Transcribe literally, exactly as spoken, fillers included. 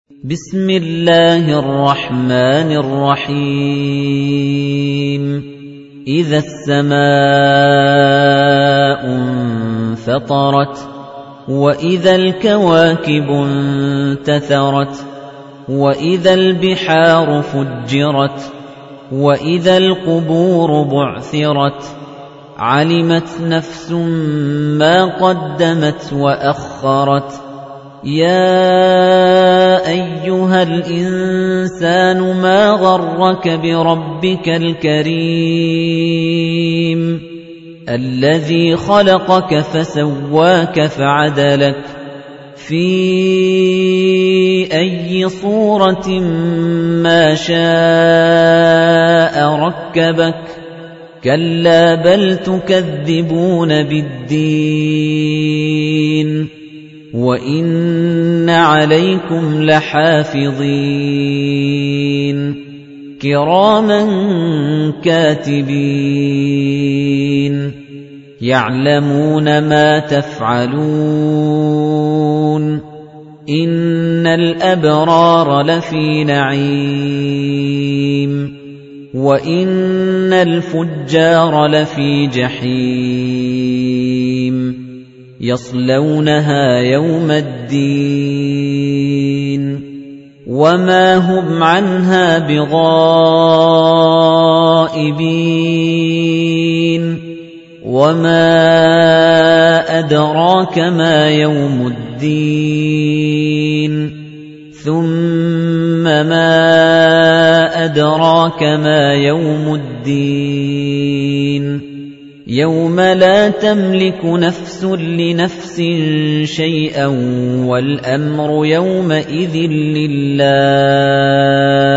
بسم الله الرحمن الرحيم إذا السماء انفطرت وإذا الكواكب انتثرت وإذا البحار فجرت وإذا القبور بعثرت علمت نفس ما قدمت وأخرت يا أيها الإنسان ما غرك بربك الكريم الذي خلقك فسواك فعدلك في أي صورة ما شاء ركبك كلا بل تكذبون بالدين وإن عليكم لحافظين كراما كاتبين يعلمون ما تفعلون إن الأبرار لفي نعيم وإن الفجار لفي جحيم يصلونها يوم الدين وما هم عنها بغائبين وما أدراك ما يوم الدين ثم ما أدراك ما يوم الدين يوم لا تملك نفس لنفس شيئا والأمر يومئذ لله